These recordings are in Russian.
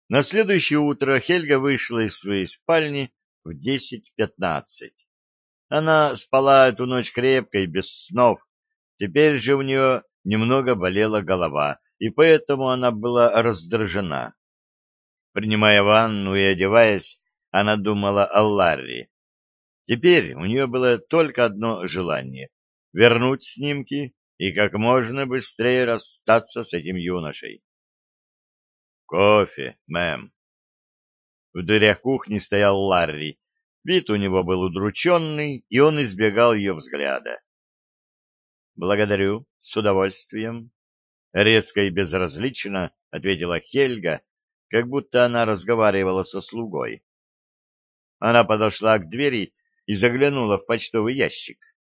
На следующее утро Хельга вышла из своей спальни в 10:15. Она спала эту ночь крепко и без снов. Теперь же у нее немного болела голова, и поэтому она была раздражена. Принимая ванну и одеваясь, она думала о Ларри. Теперь у нее было только одно желание — вернуть снимки и как можно быстрее расстаться с этим юношей. «Кофе, мэм». В дверях кухни стоял Ларри. Вид у него был удрученный, и он избегал ее взгляда. «Благодарю, с удовольствием», — резко и безразлично ответила Хельга, как будто она разговаривала со слугой. Она подошла к двери и заглянула в почтовый ящик.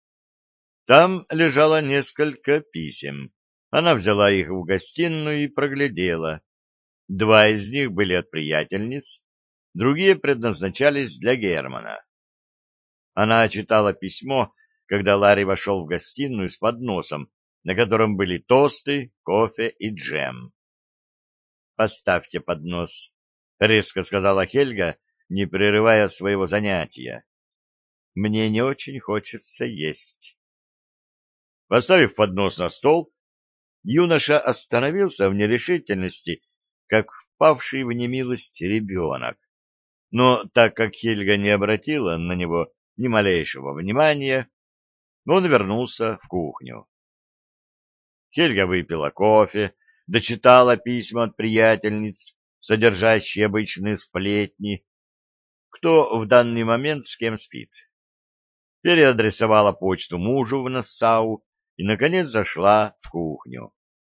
Там лежало несколько писем. Она взяла их в гостиную и проглядела. Два из них были от приятельниц, другие предназначались для Германа. Она читала письмо, когда Ларри вошел в гостиную с подносом, на котором были тосты, кофе и джем. «Поставьте поднос», — резко сказала Хельга, не прерывая своего занятия. «Мне не очень хочется есть». Поставив поднос на стол, юноша остановился в нерешительности, как впавший в немилость ребенок. Но так как Хельга не обратила на него ни малейшего внимания, он вернулся в кухню. Хельга выпила кофе, дочитала письма от приятельниц, содержащие обычные сплетни, кто в данный момент с кем спит. Переадресовала почту мужу в Нассау и, наконец, зашла в кухню.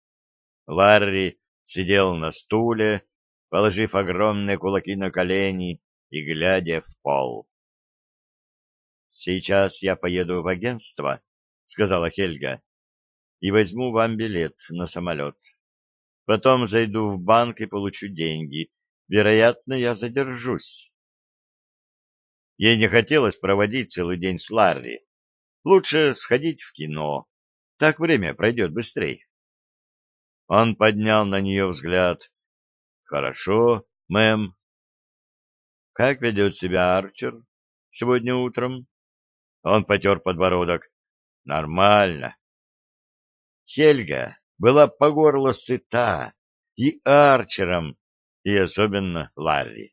Ларри сидел на стуле, положив огромные кулаки на колени и глядя в пол. «Сейчас я поеду в агентство», — сказала Хельга, — «и возьму вам билет на самолет. Потом зайду в банк и получу деньги. Вероятно, я задержусь». Ей не хотелось проводить целый день с Ларри. Лучше сходить в кино. Так время пройдет быстрее. Он поднял на нее взгляд. «Хорошо, мэм». «Как ведет себя Арчер сегодня утром?» Он потер подбородок. «Нормально». Хельга была по горло сыта и Арчером, и особенно Ларри.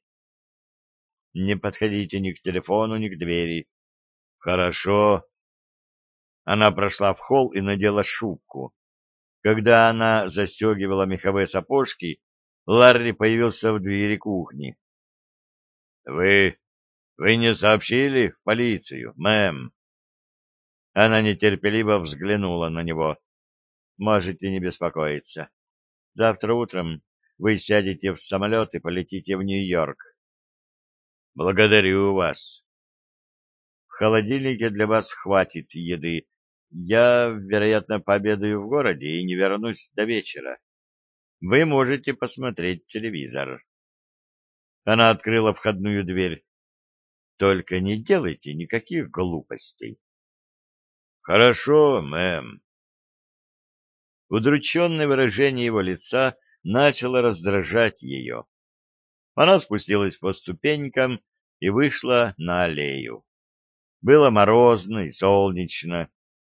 «Не подходите ни к телефону, ни к двери». «Хорошо». Она прошла в холл и надела шубку. Когда она застегивала меховые сапожки, Ларри появился в двери кухни. «Вы не сообщили в полицию, мэм?» Она нетерпеливо взглянула на него. «Можете не беспокоиться. Завтра утром вы сядете в самолет и полетите в Нью-Йорк». «Благодарю вас». «В холодильнике для вас хватит еды. Я, вероятно, пообедаю в городе и не вернусь до вечера. Вы можете посмотреть телевизор». Она открыла входную дверь. «Только не делайте никаких глупостей». «Хорошо, мэм». Удрученное выражение его лица начало раздражать ее. Она спустилась по ступенькам и вышла на аллею. Было морозно и солнечно.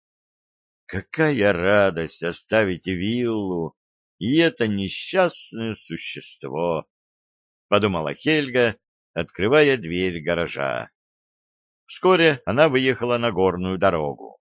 Какая радость оставить виллу и это несчастное существо, — подумала Хельга, открывая дверь гаража. Вскоре она выехала на горную дорогу.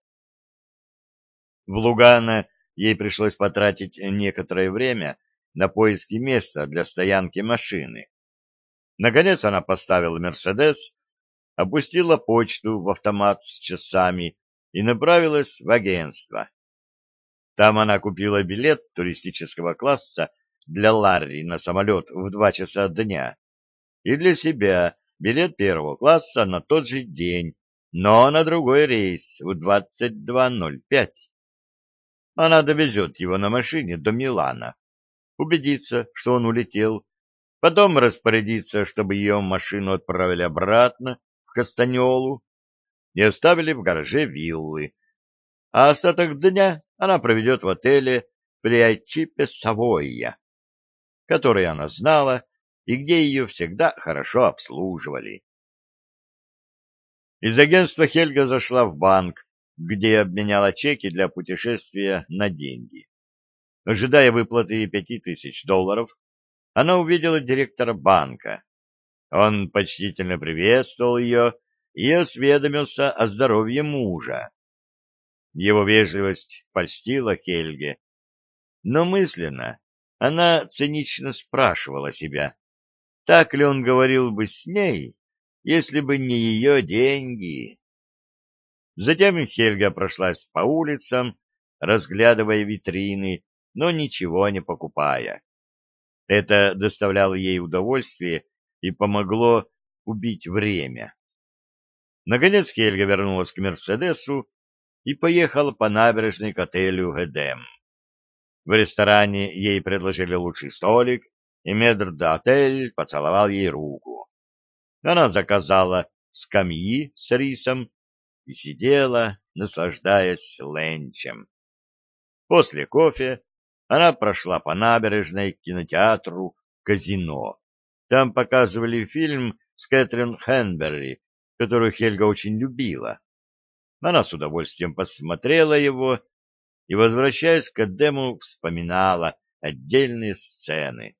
В Лугано ей пришлось потратить некоторое время на поиски места для стоянки машины. Наконец она поставила «Мерседес», опустила почту в автомат с часами и направилась в агентство. Там она купила билет туристического класса для Ларри на самолет в 2 часа дня и для себя билет первого класса на тот же день, но на другой рейс в 22:05. Она довезет его на машине до Милана, убедится, что он улетел, потом распорядится, чтобы ее машину отправили обратно в Кастаньолу и оставили в гараже виллы, а остаток дня она проведет в отеле Приачипе Савойя, который она знала и где ее всегда хорошо обслуживали. Из агентства Хельга зашла в банк, где обменяла чеки для путешествия на деньги. Ожидая выплаты $5000, она увидела директора банка. Он почтительно приветствовал ее и осведомился о здоровье мужа. Его вежливость польстила Хельге, но мысленно она цинично спрашивала себя, так ли он говорил бы с ней, если бы не ее деньги. Затем Хельга прошлась по улицам, разглядывая витрины, но ничего не покупая. Это доставляло ей удовольствие и помогло убить время. Наконец Хельга вернулась к Мерседесу и поехала по набережной к отелю «Эдем». В ресторане ей предложили лучший столик, и метрдотель поцеловал ей руку. Она заказала скамьи с рисом и сидела, наслаждаясь ленчем. После кофе она прошла по набережной к кинотеатру «Казино». Там показывали фильм с Кэтрин Хэнберри, которую Хельга очень любила. Она с удовольствием посмотрела его и, возвращаясь к Эдему, вспоминала отдельные сцены.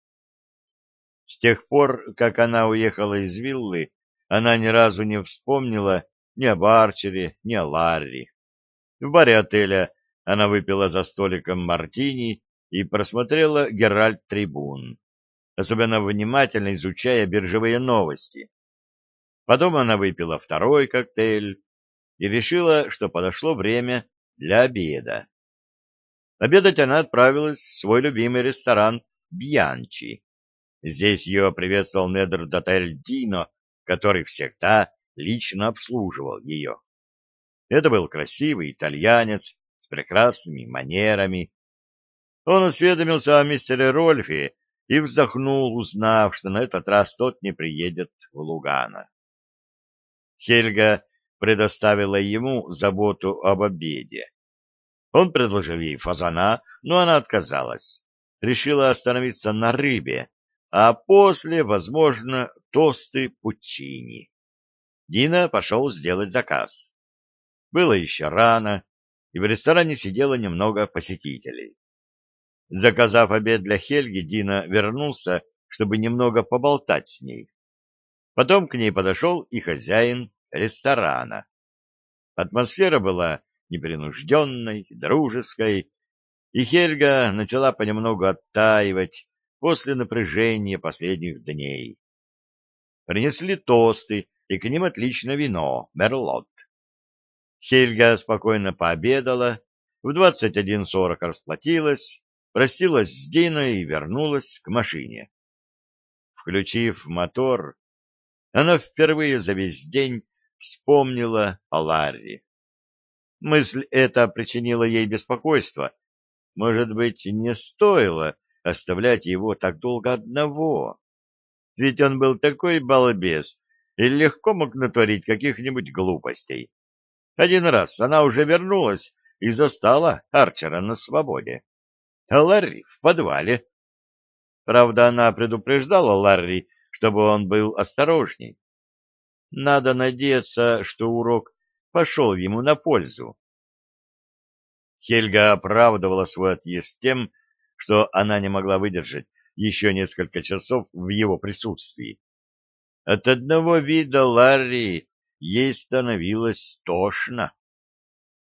С тех пор, как она уехала из виллы, она ни разу не вспомнила ни об Арчере, ни о Ларри. В баре отеля она выпила за столиком мартини и просмотрела «Геральт Трибун», особенно внимательно изучая биржевые новости. Потом она выпила второй коктейль и решила, что подошло время для обеда. Обедать она отправилась в свой любимый ресторан «Бьянчи». Здесь ее приветствовал метрдотель Дино, который всегда лично обслуживал ее. Это был красивый итальянец с прекрасными манерами. Он осведомился о мистере Рольфе и вздохнул, узнав, что на этот раз тот не приедет в Лугано. Хельга предоставила ему заботу об обеде. Он предложил ей фазана, но она отказалась. Решила остановиться на рыбе, а после, возможно, тосты пучини. Дина пошел сделать заказ. Было еще рано, и в ресторане сидело немного посетителей. Заказав обед для Хельги, Дина вернулся, чтобы немного поболтать с ней. Потом к ней подошел и хозяин ресторана. Атмосфера была непринужденной, дружеской, и Хельга начала понемногу оттаивать после напряжения последних дней. Принесли тосты, и к ним отличное вино, мерлот. Хельга спокойно пообедала, в 21:40 расплатилась, простилась с Диной и вернулась к машине. Включив мотор, она впервые за весь день вспомнила о Ларри. Мысль эта причинила ей беспокойство. Может быть, не стоило оставлять его так долго одного? Ведь он был такой балбес и легко мог натворить каких-нибудь глупостей. Один раз она уже вернулась и застала Арчера на свободе. А Ларри в подвале. Правда, она предупреждала Ларри, чтобы он был осторожней. Надо надеяться, что урок пошел ему на пользу. Хельга оправдывала свой отъезд тем, что она не могла выдержать еще несколько часов в его присутствии. От одного вида Ларри ей становилось тошно.